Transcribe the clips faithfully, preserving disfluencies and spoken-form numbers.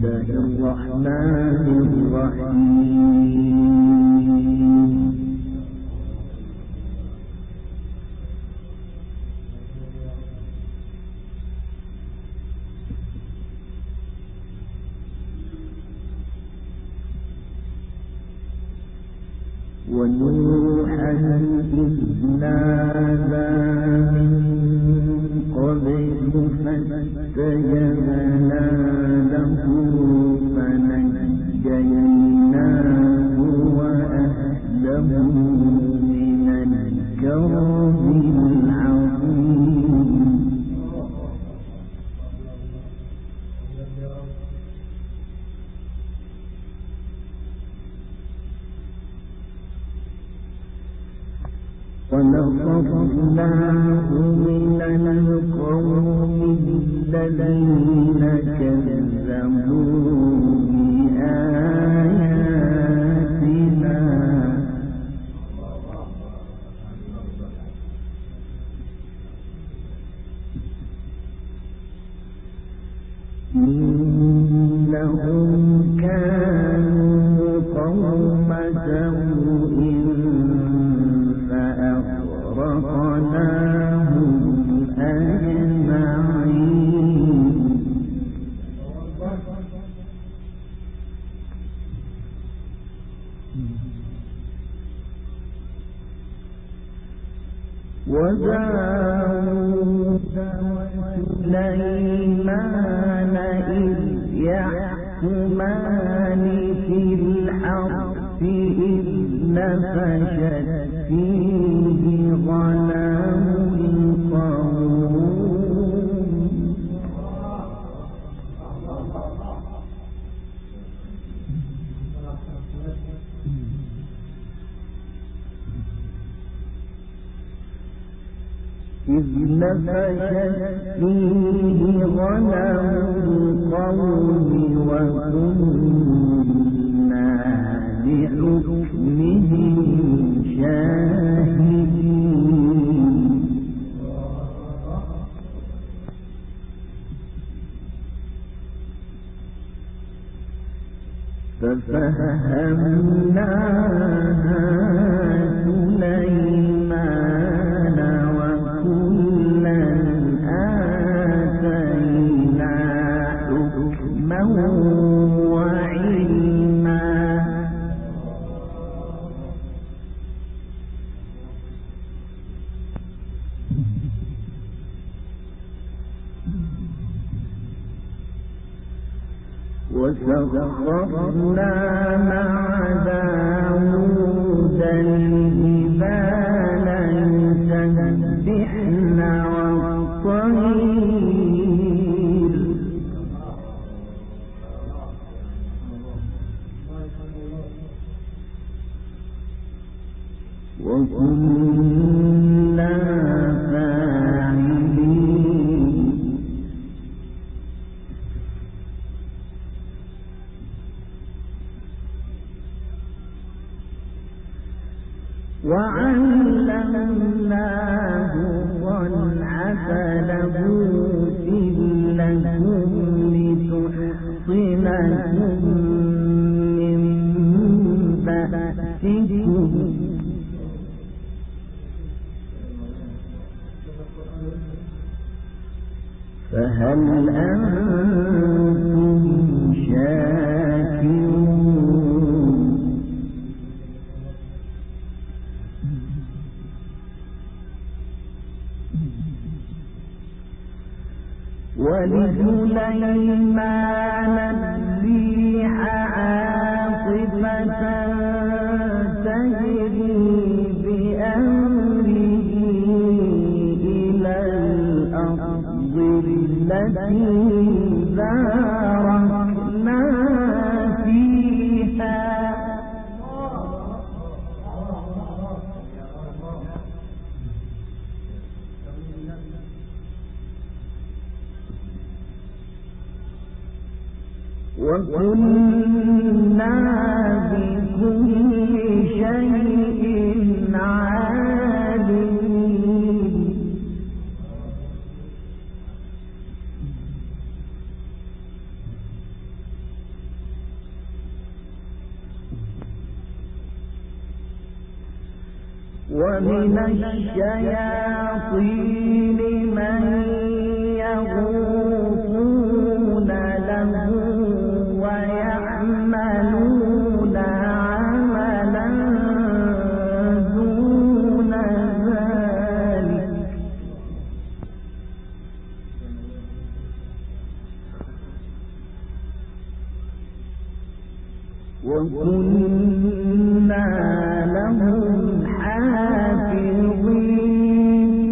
الله الرحمن الرحيم ونوحا إذ نادى من قبل فاستجبنا له فنجيناه وأهله من الكرب العظيم ونصرناه من القوم الذين كذبوا بآياتنا إنهم كانوا قوم سوء فأغرقناهم أجمعين وداود وسليمان إذ يحكمان في الحرث إذ نفشت فيه غنم القوم إذ نفشت فيه غنم القوم وكنا لحكمهم شاهدين ففهمناها سليمان وكلا آتينا حكما وعلما وسخرنا مع داود الجبال يسبحن والطير وكنا فاعلين وعلمناه صنعة لبوس لكم لتحصنكم من بأسكم فهل أنتم شاكرون ولسليمان الريح عاصفة تجري بأمره إلى الأرض التي باركنا فيها وكنا بكل شيء عالمين ومن الشياطين من يغوصون له ويعملون عملا دون ذلك وكنا لهم حافظين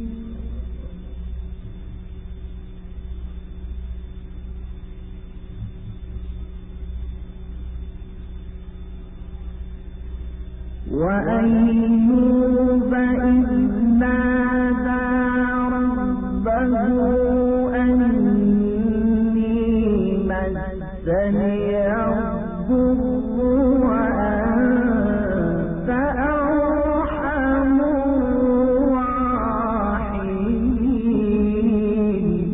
وأيوب إذ نادى ربه أني مسني الضر وأنت أرحم الراحمين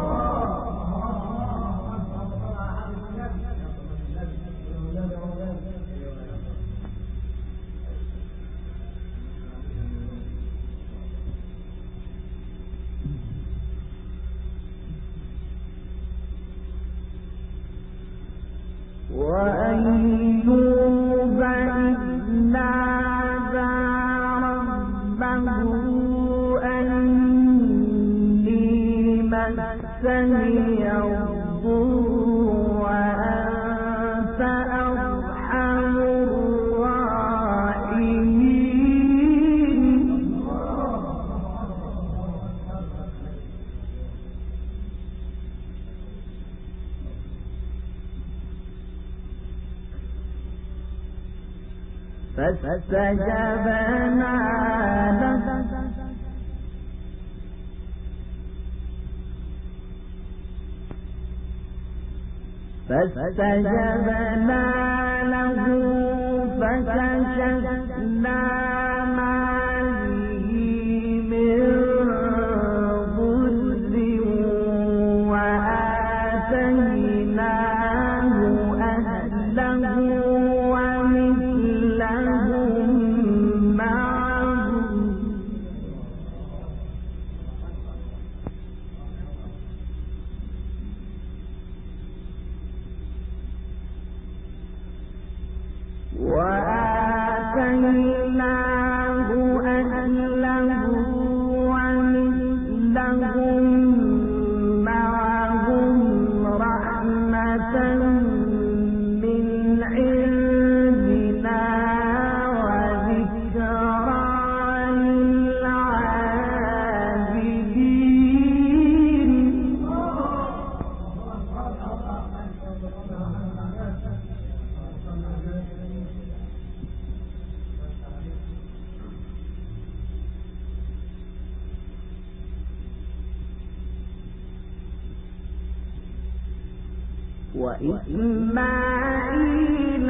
وأيوب إذ نادى ربه أني مسني الضر وأنت أرحم الراحمين فاستجبنا له فاستجبنا له فكشفنا ما به من ضر وآتيناه أهله ومثلهم معهم وآتيناه أهله ومثلهم معهم رحمة من عندنا وذكرى للعابدين وإسماعيل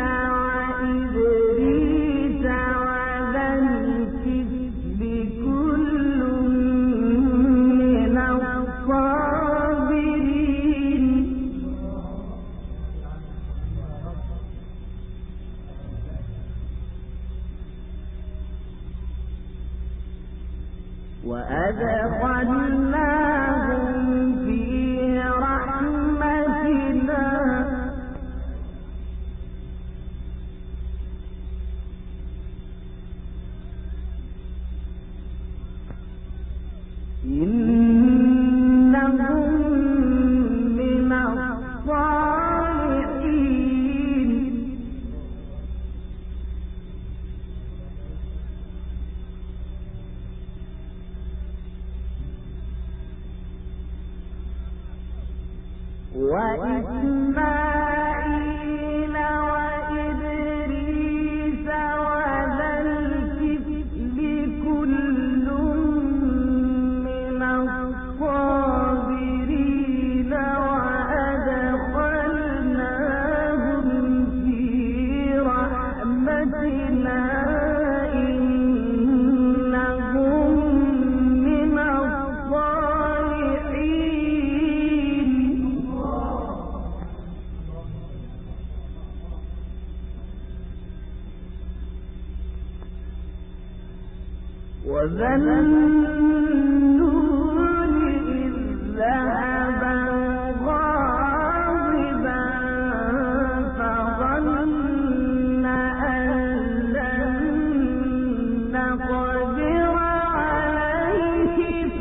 وإدريس وذا الكفل كل من الصابرين وأدخلناهم في رحمتنا إنهم من الصالحين وذنون إذ ذهب غاضبا فظن أن لن نقدر عليه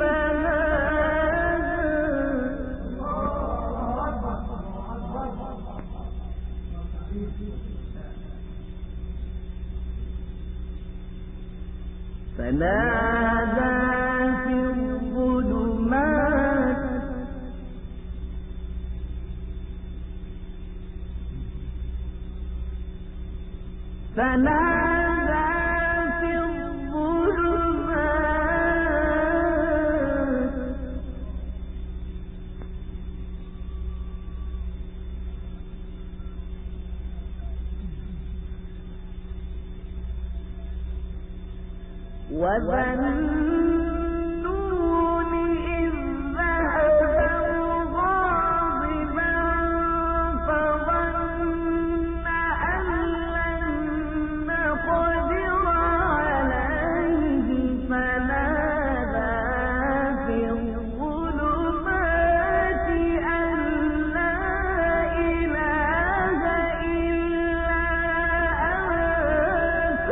فنادى في الظلمات فنادى في الظلمات وذنون إذ ذهب غاضبا فظن أن لن نقدر عليه فنادى في الظلمات أن لا إله إلا أنت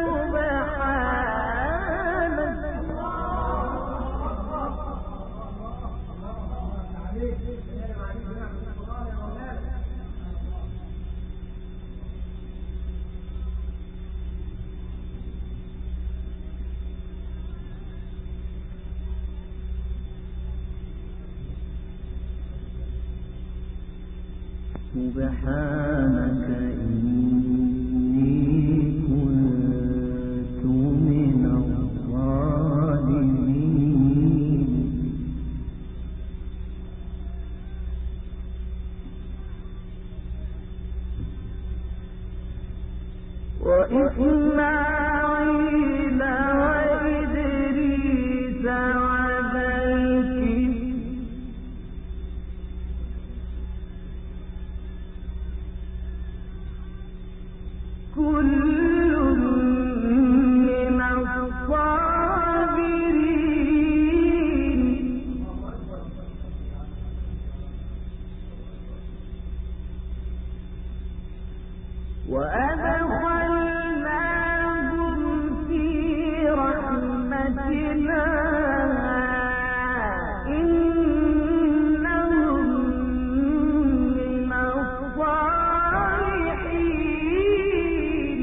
سبحانك إني كنت من الظالمين وإسماعيل وإدريس وذلك كل من الصابرين وأدخلناهم في رحمتنا إنهم من الصالحين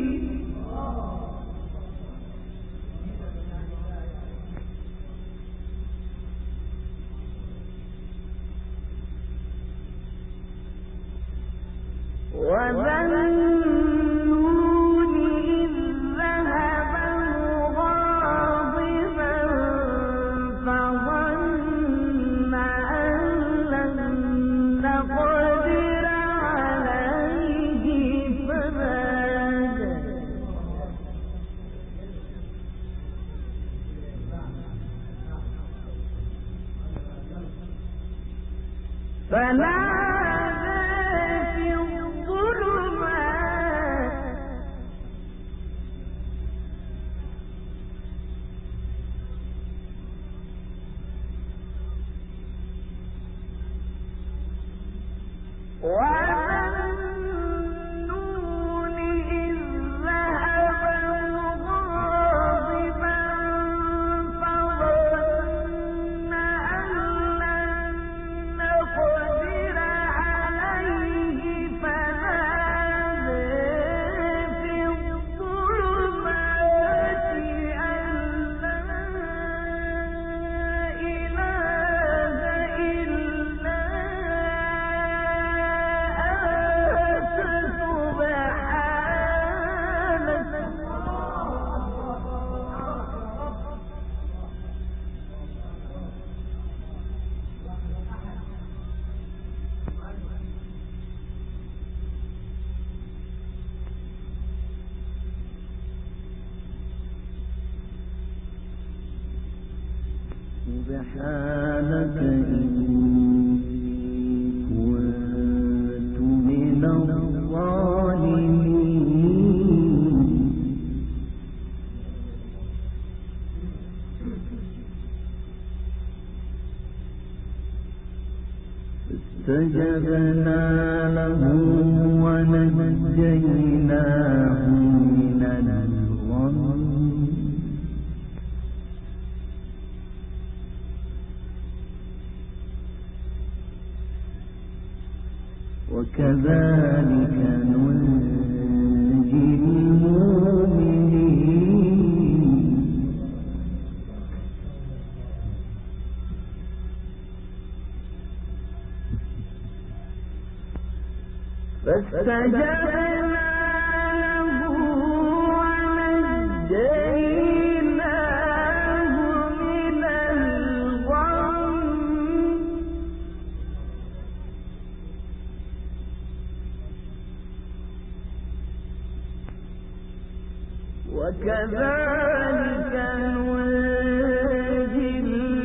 وذنون إذ ذهب مغاضبا فظن أن لن نقدر عليه فنادى فنادى في الظلمات وذنون إذ ذهب مغاضبا فظن أن لن نقدر عليه فنادى في الظلمات أن لا إله إلا أنت سبحانك إني كنت من الظالمين فاستجبنا له ونجيناه من الغم وكذلك ننجي المؤمنين فاستجبنا له ونجيناه من الغم وكذلك ننجي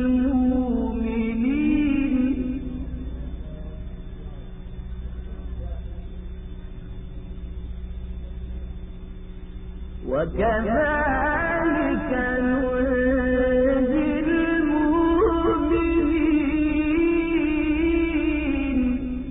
المؤمنين وكذلك ننجي المؤمنين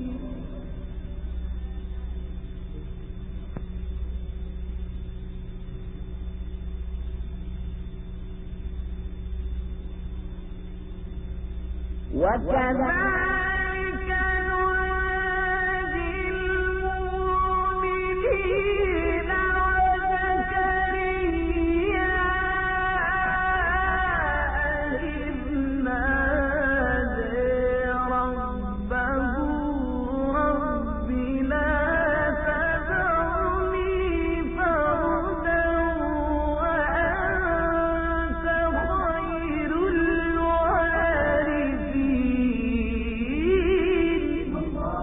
وكذلك ننجي المؤمنين وزكريا إذ نادى ربه رب لا تذرني فردا وأنت خير الوارثين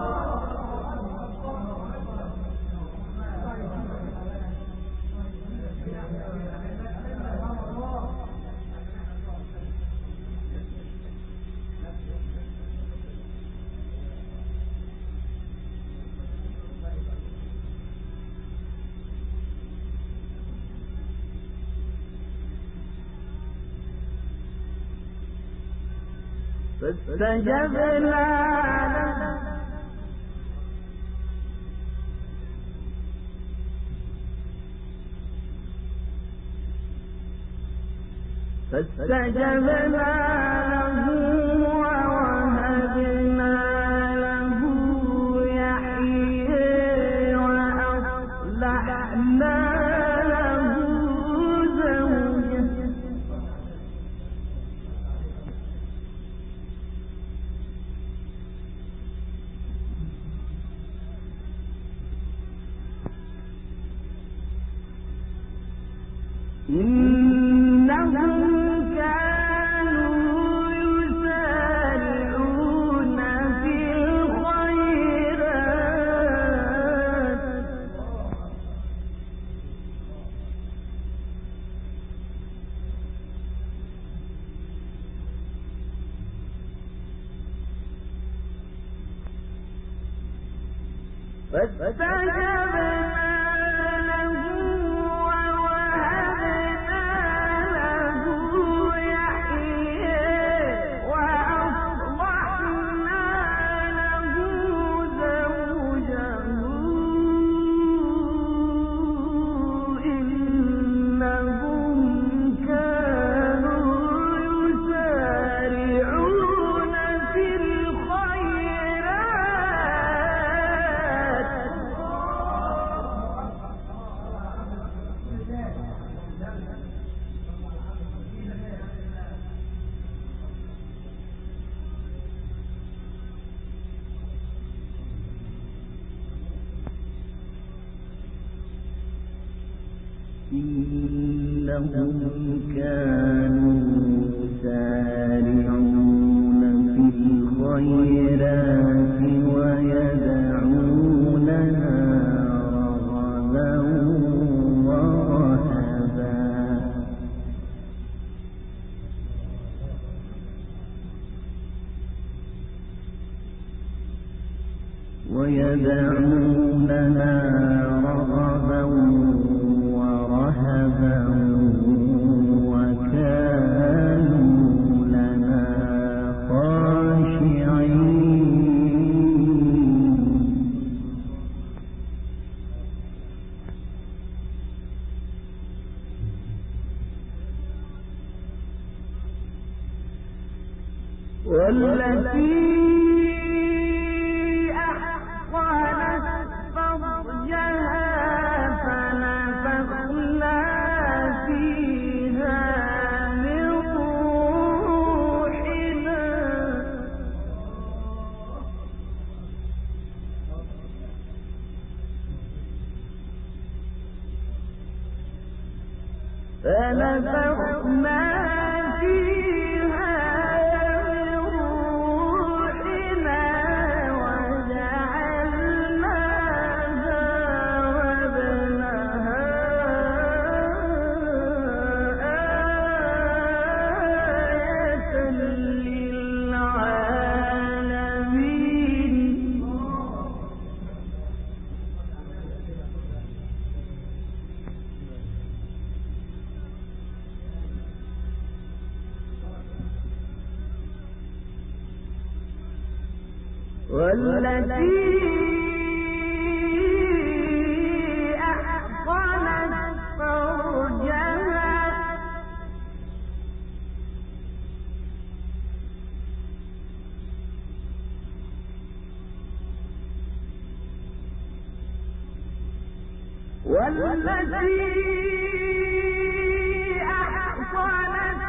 فاستجبنا له فاستجبنا له ووهبنا له يحيى وأصلحنا له زوجه إنهم كانوا يسارعون في الخيرات فاستجبنا له ووهبنا له يحيى وأصلحنا له زوجه إنهم كانوا يسارعون في الخيرات إنهم كانوا يسارعون في الخيرات ويدعوننا رغبا ورهبا ويدعوننا رغبا ورهبا وكانوا لنا خاشعين والتي أحصنت فرجها فنفخنا فيها من روحنا فنفخنا فيها من روحنا وجعلناها وابنها آية للعالمين والتي أحصنت فرجها والتي أحصنت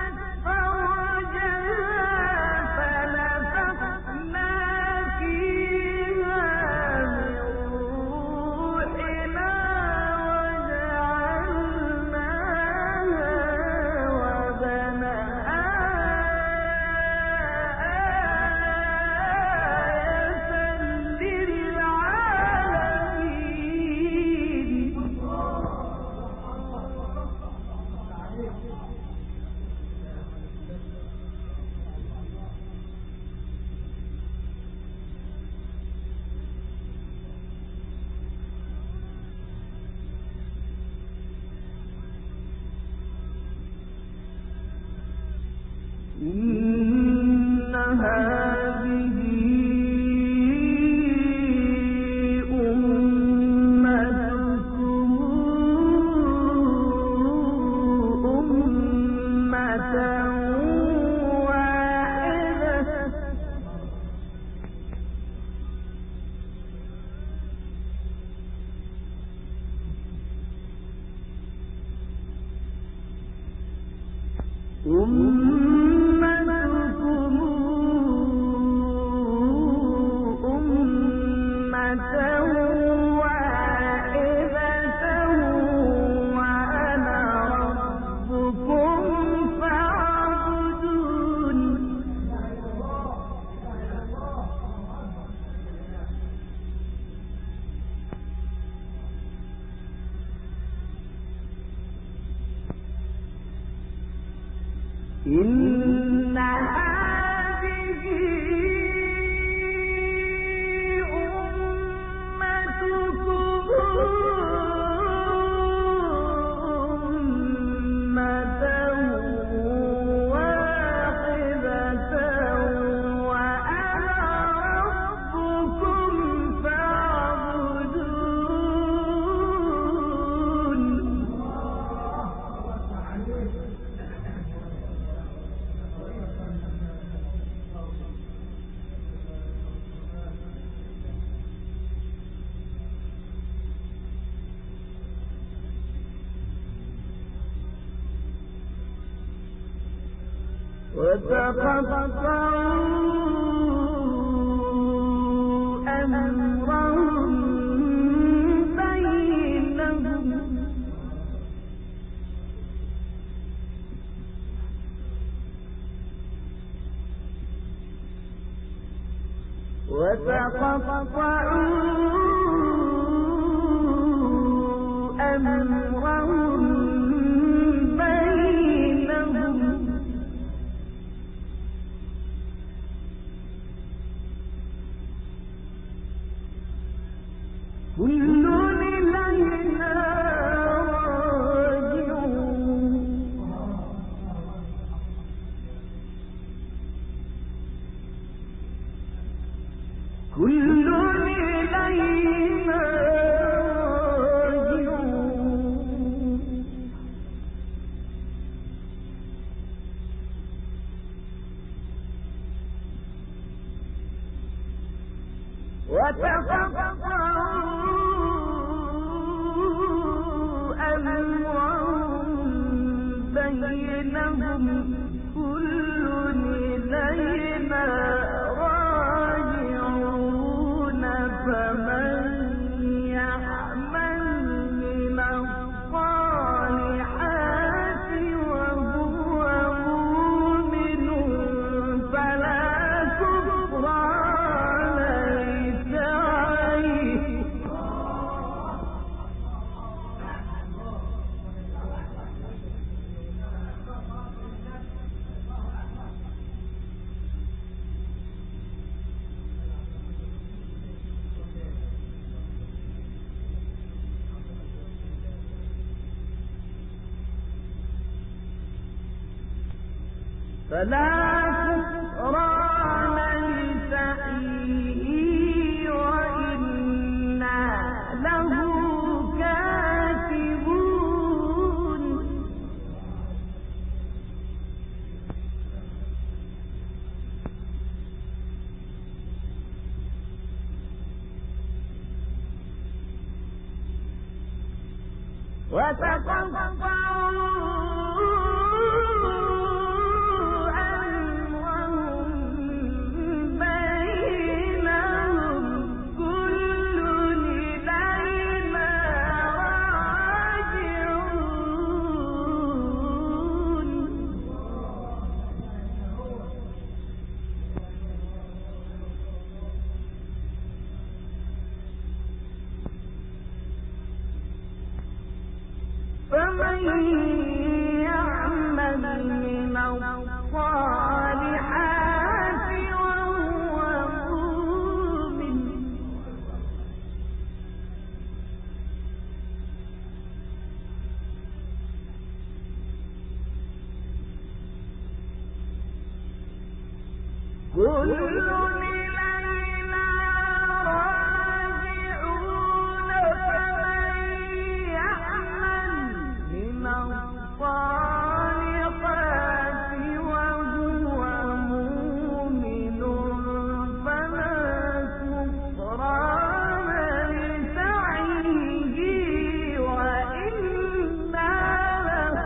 فرجها فنفخنا فيها من روحنا وجعلناها وابنها آية للعالمين إن هذه أمتكم أمة واحدة أمتكم أمة واحدة وأنا ربكم فاعبدون إن هذه أمتكم أمة واحدة وأنا ربكم فاعبدون وتقطعوا أمرهم بينهم وتقطعوا أمرهم بينهم كل إلينا راجعون كل فلا كفران لسعيه وإنا له كاتبون فمن يعمل من الصالحات وهو مؤمن كل إلينا راجعون فمن يعمل من الصالحات وهو مؤمن فلا كفران لسعيه وإنا له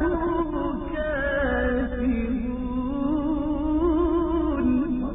كاتبون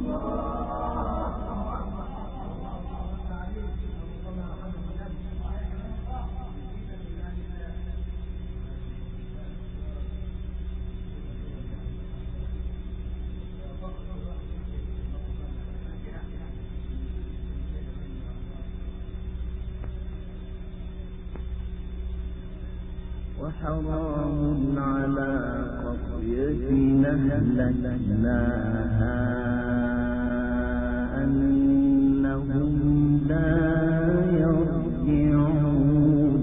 وحرام على قرية أهلكناها أنهم لا يرجعون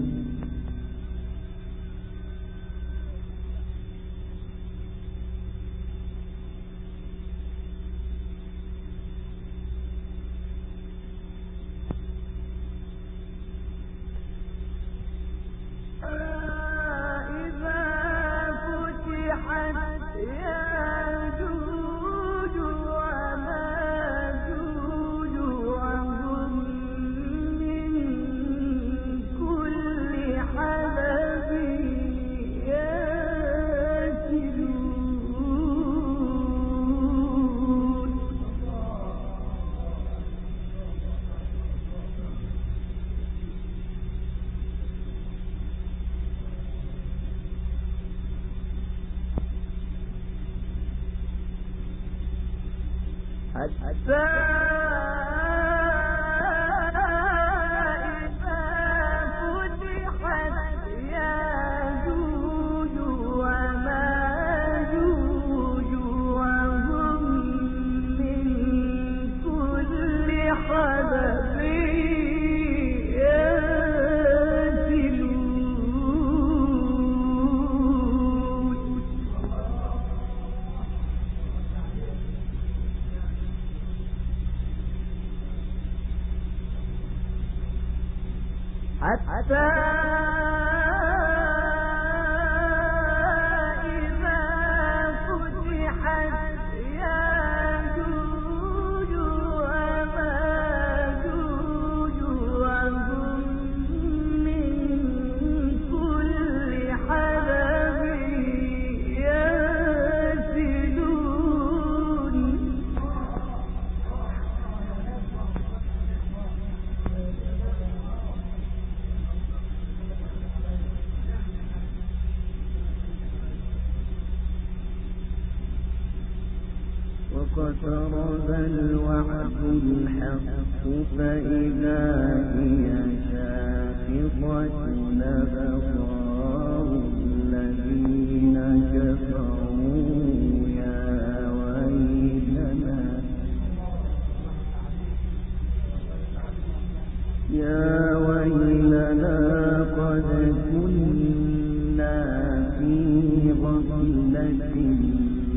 يأجوج وماجوج وهم من كل حدب يأتون حتى إذا فتحت يأجوج وماجوج وهم من كل حدب ينسلون حتى إذا فتحت يأجوج وماجوج وهم من كل حدب ينسلون واقترب الوعد الحق فإذا هي شاخصة أبصار الذين كفروا يا ويلنا يا ويلنا قد كنا في غفلة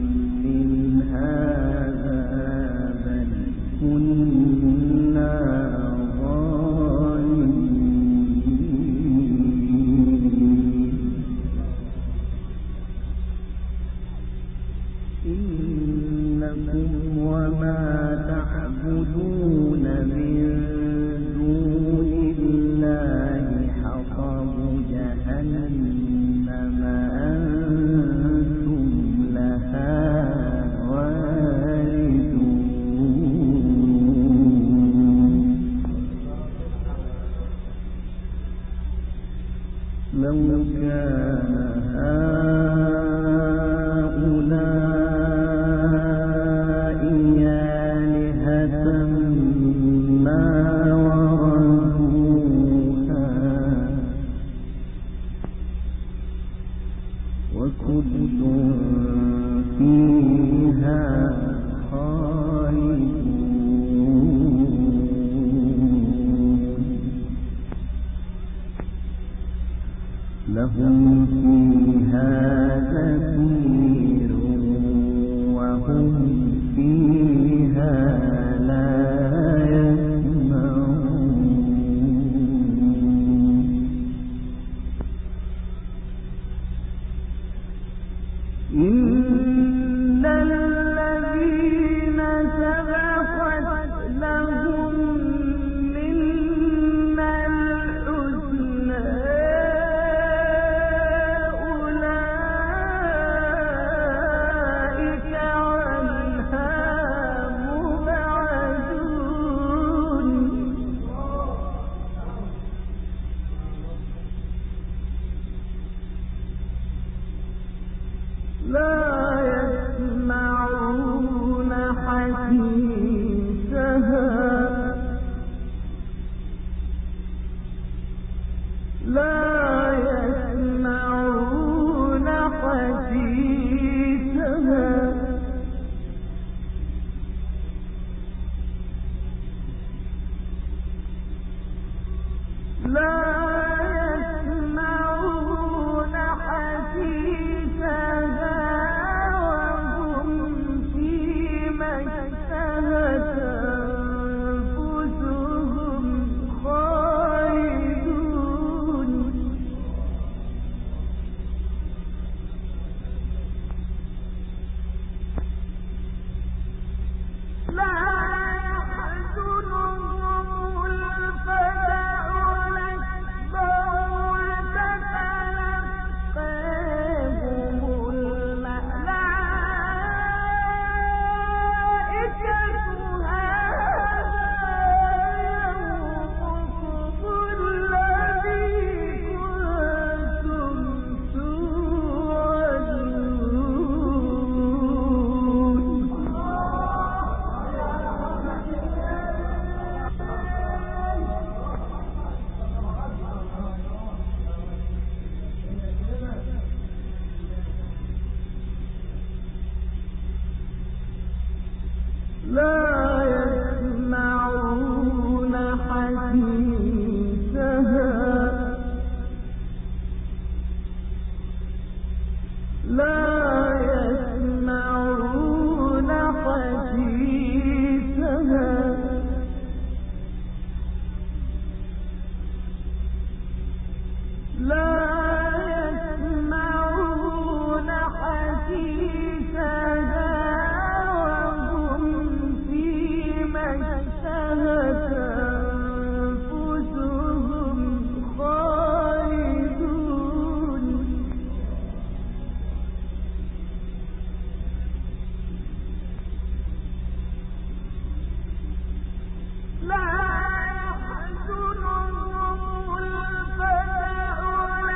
لا يحزنهم الفزع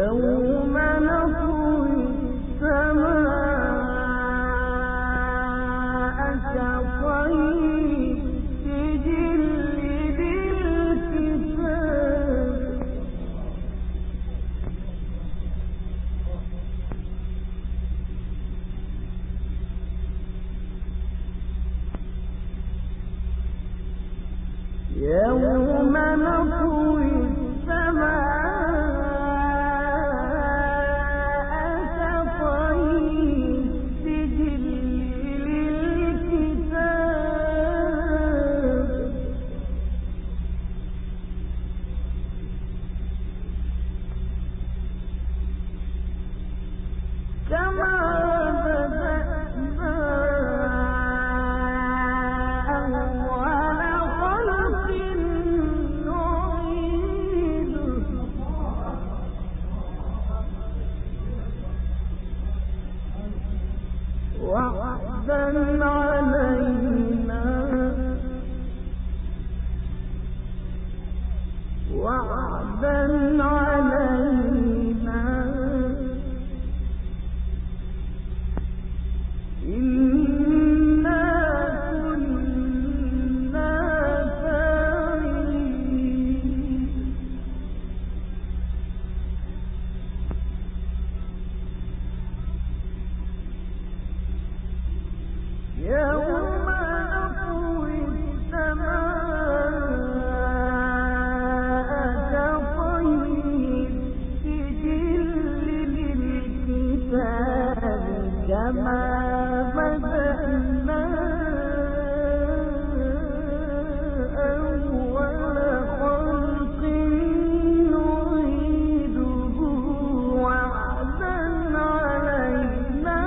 يوم نطوي السماء كطي السجل للكتاب يوم نطوي السماء كطي السجل للكتاب كما بدأنا أول خلق نعيده وعدا علينا وعدا علينا إنا كنا فاعلين يوم نطوي السماء كطي السجل للكتاب كما بدأنا أول خلق نعيده وعدا علينا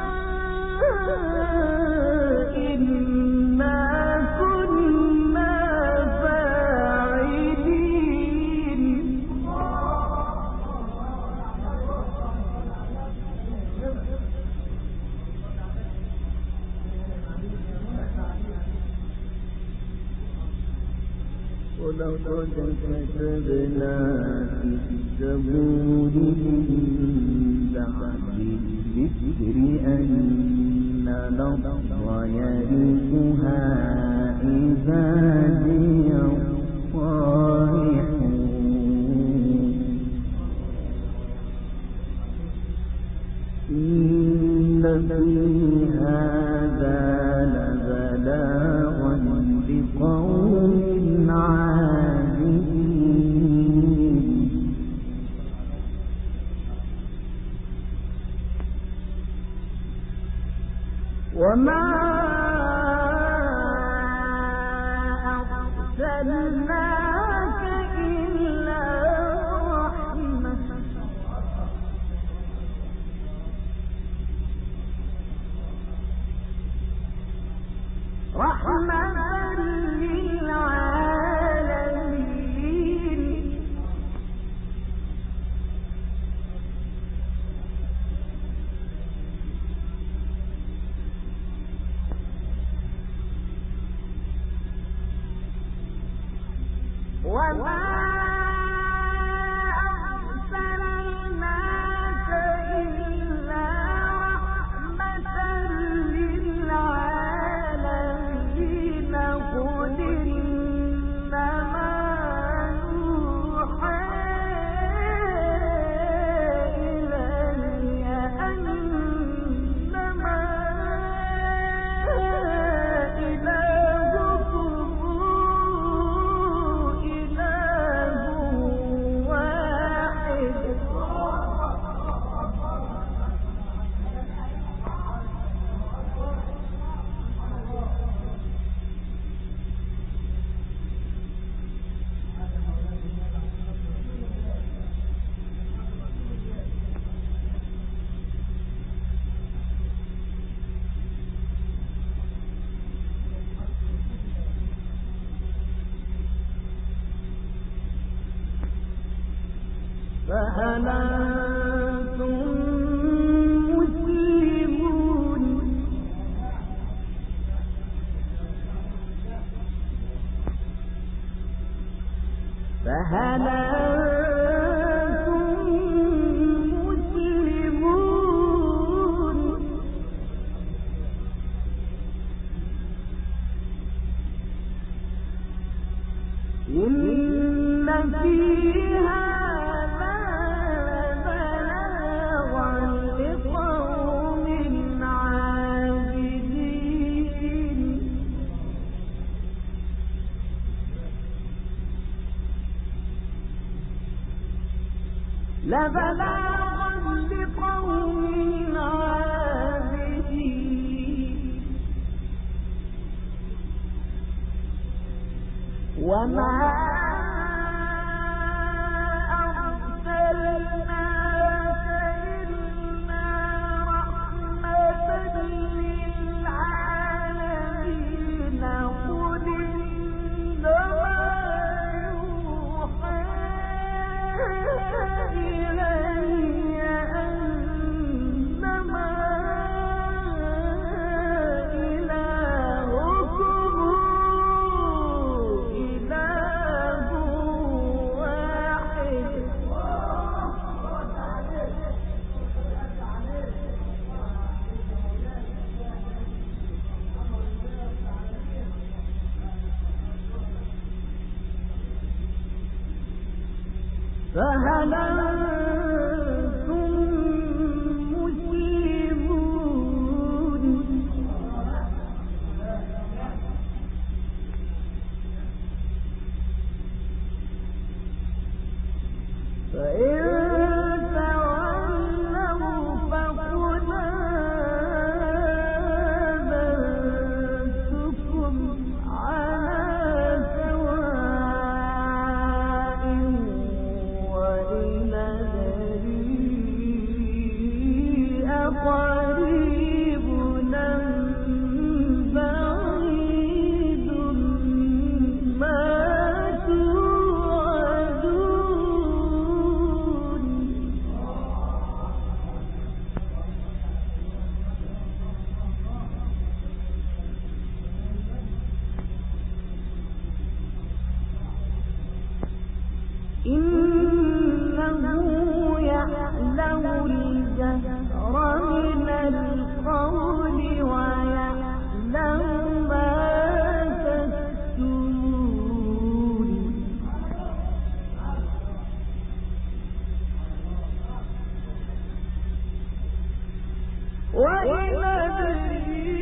إنا كنا فاعلين ولقد كتبنا في الزبور من بعد الذكر أن الأرض يرثها عبادي الصالحون إن في هذا لبلاغا لقوم عابدين وما أرسلناك إلا رحمة رحمة للعالمين وما أرسلناك إلا رحمة للعالمين قل إنما يوحى إلي أنما إلهكم فهل أنتم مسلمون فهل أنتم فبلاغا لقوم عابدين وما فهل أنتم مسلمون فإن تولوا فقل آذنتكم على سواء وإن أدري أقريب أم بعيد ما توعدون إنه يعلم الجهر من القول ويعلم ما تكتمون وإن أدري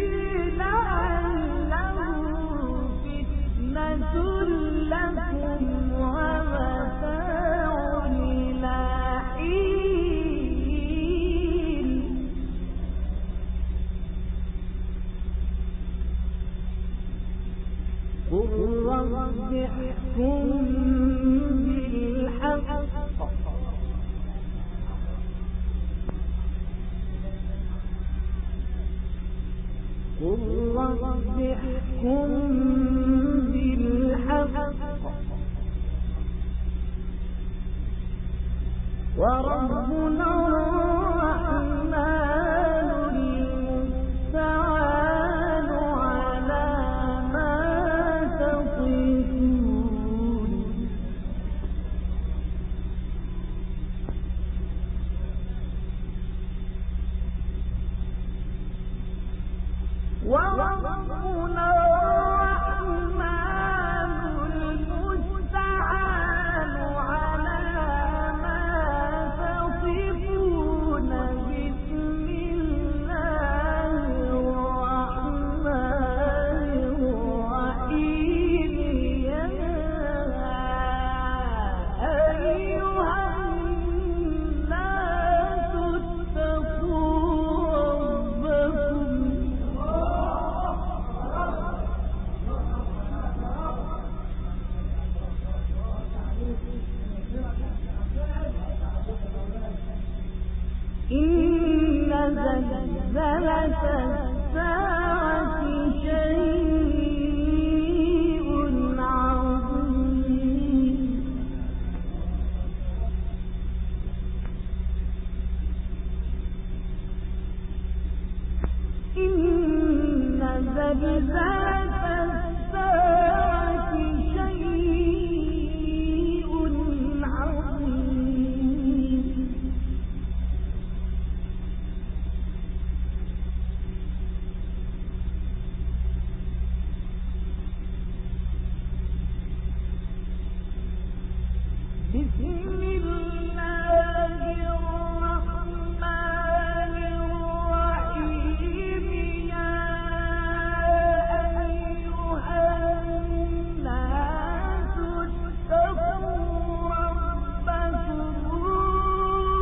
لعله فتنة لكم ومتاع إلى حين قل رب احكم بالحق قل رب احكم بالحق وربنا الرحمن المستعان على ما تصفون وربنا الرحمن المستعان على ما تصفون بسم الله الرحمن الرحيم يا أيها الناس اتقوا ربكم إن زلزلة الساعة شيء عظيم إن زلزلة الساعة شيء عظيم بسم الله الرحمن الرحيم يا أيها الناس اتقوا ربكم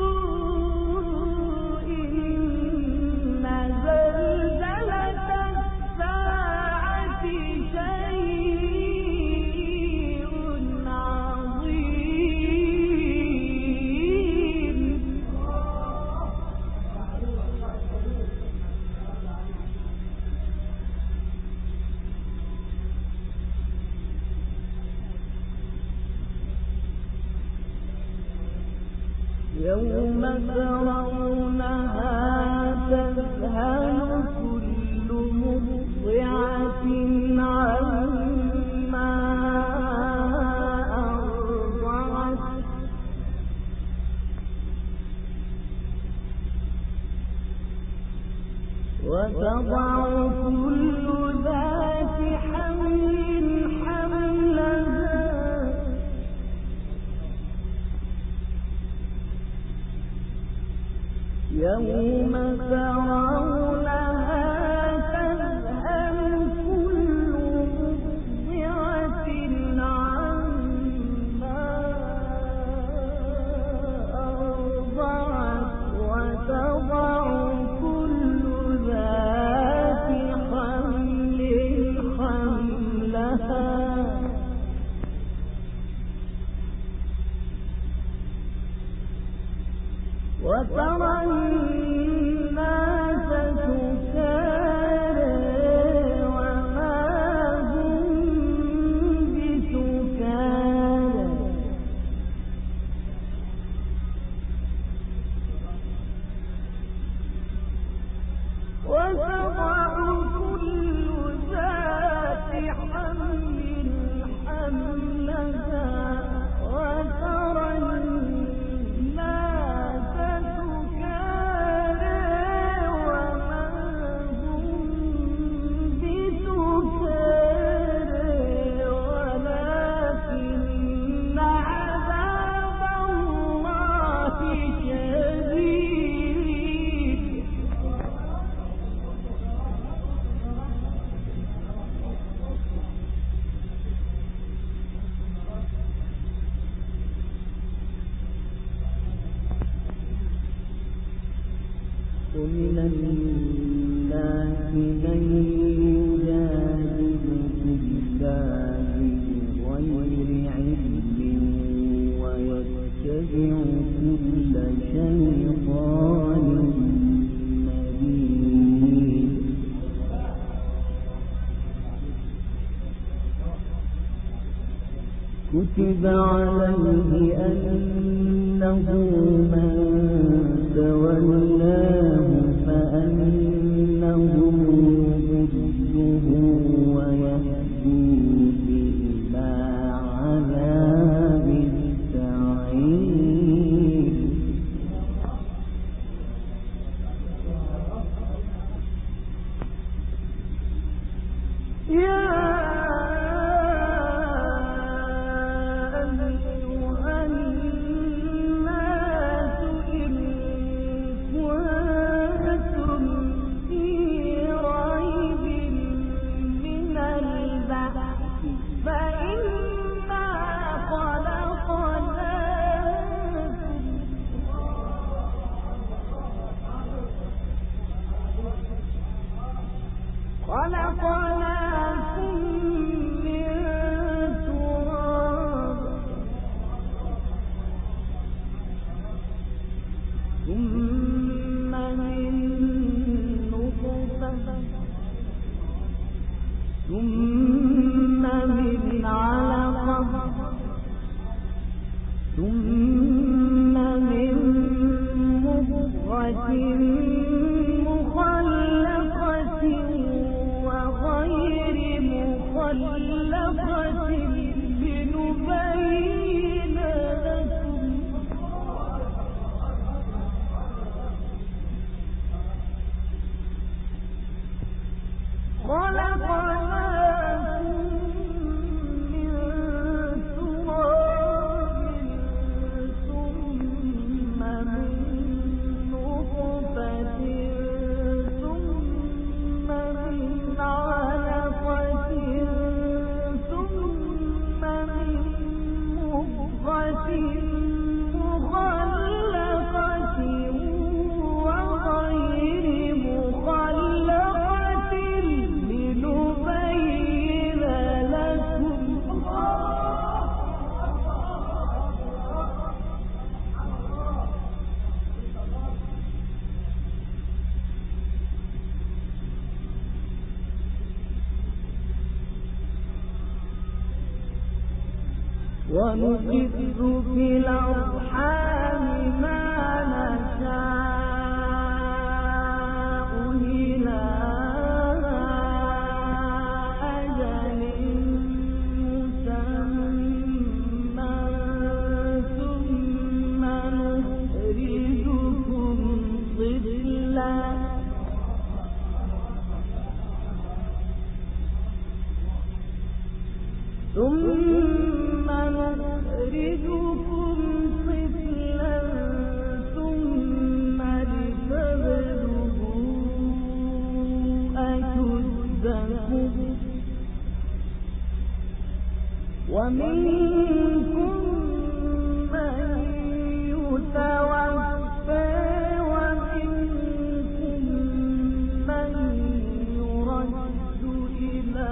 يوم ترونها تذهل كل مرضعة عما أرضعت وتضع كل ذات حمل حملها يوم ترونها تذهل كل مرضعة عما أرضعت وتضع كل ذات حمل حملها وترى الناس سكارى وما هم بسكارى وتضع كل ذات حمل حملها وترى الناس سكارى وما هم بسكارى ولكن عذاب الله شديد ومن الناس من يجادل في الله بغير علم ويتبع كل شيطان مريد كتب عليه أنه من تولاه فأنه يضله ويهديه إلى عذاب السعير يا خلقناكم من تراب ثم من نطفة ثم من علقة ثم من مضغة مخلقة وغير مخلقة لنبين لكم خلقناكم من تراب ثم من نطفة ثم من علقة ثم من مضغة مخلقة وغير مخلقة لنبين ونقر في الأرحام ما نشاء إلى أجل مسمى ثم نخرجكم طفلا ثم نخرجكم طفلا ثم لتبلغوا أشدكم ومنكم من يتوفى ومنكم من يرد إلى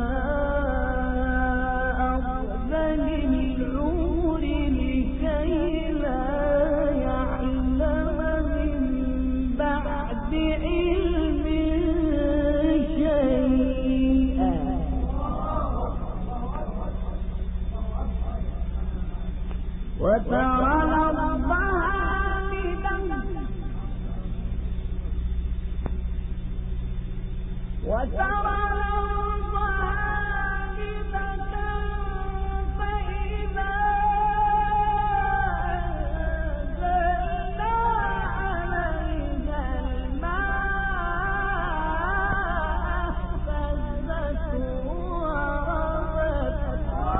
وترى الأرض هامدة وترى الأرض هامدة فإذا أنزلنا عليها الماء اهتزت وربت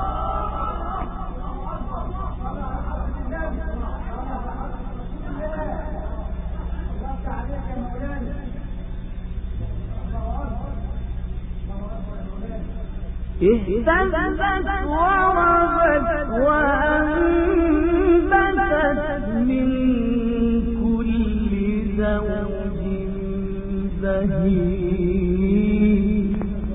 اهتزت وربت وأنبتت من كل زوج بهيج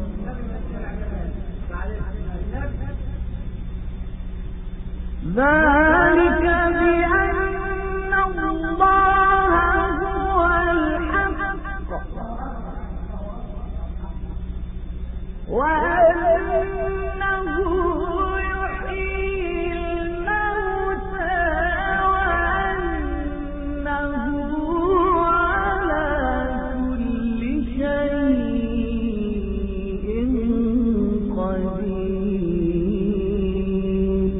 ذلك بأن الله هو الحق وأنه يحيي الموتى وأنه على كل شيء قدير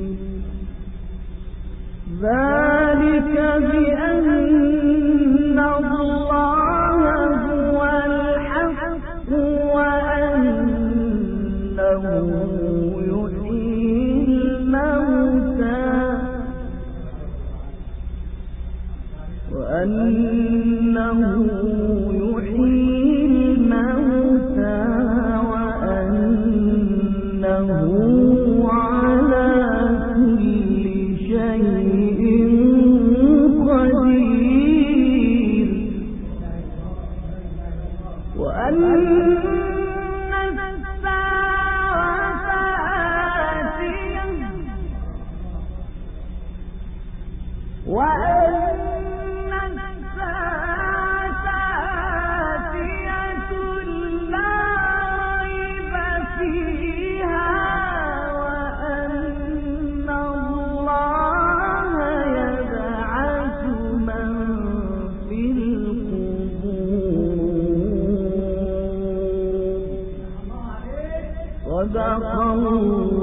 ذلك بأن الله هو الحق وأنه يحيي الموتى وأنه يحيي الموتى وأنه على كل شيء قدير وأن الساعة آتية وأن الساعة آتية لا ريب فيها وأن الله يبعث من في القبور صدق الله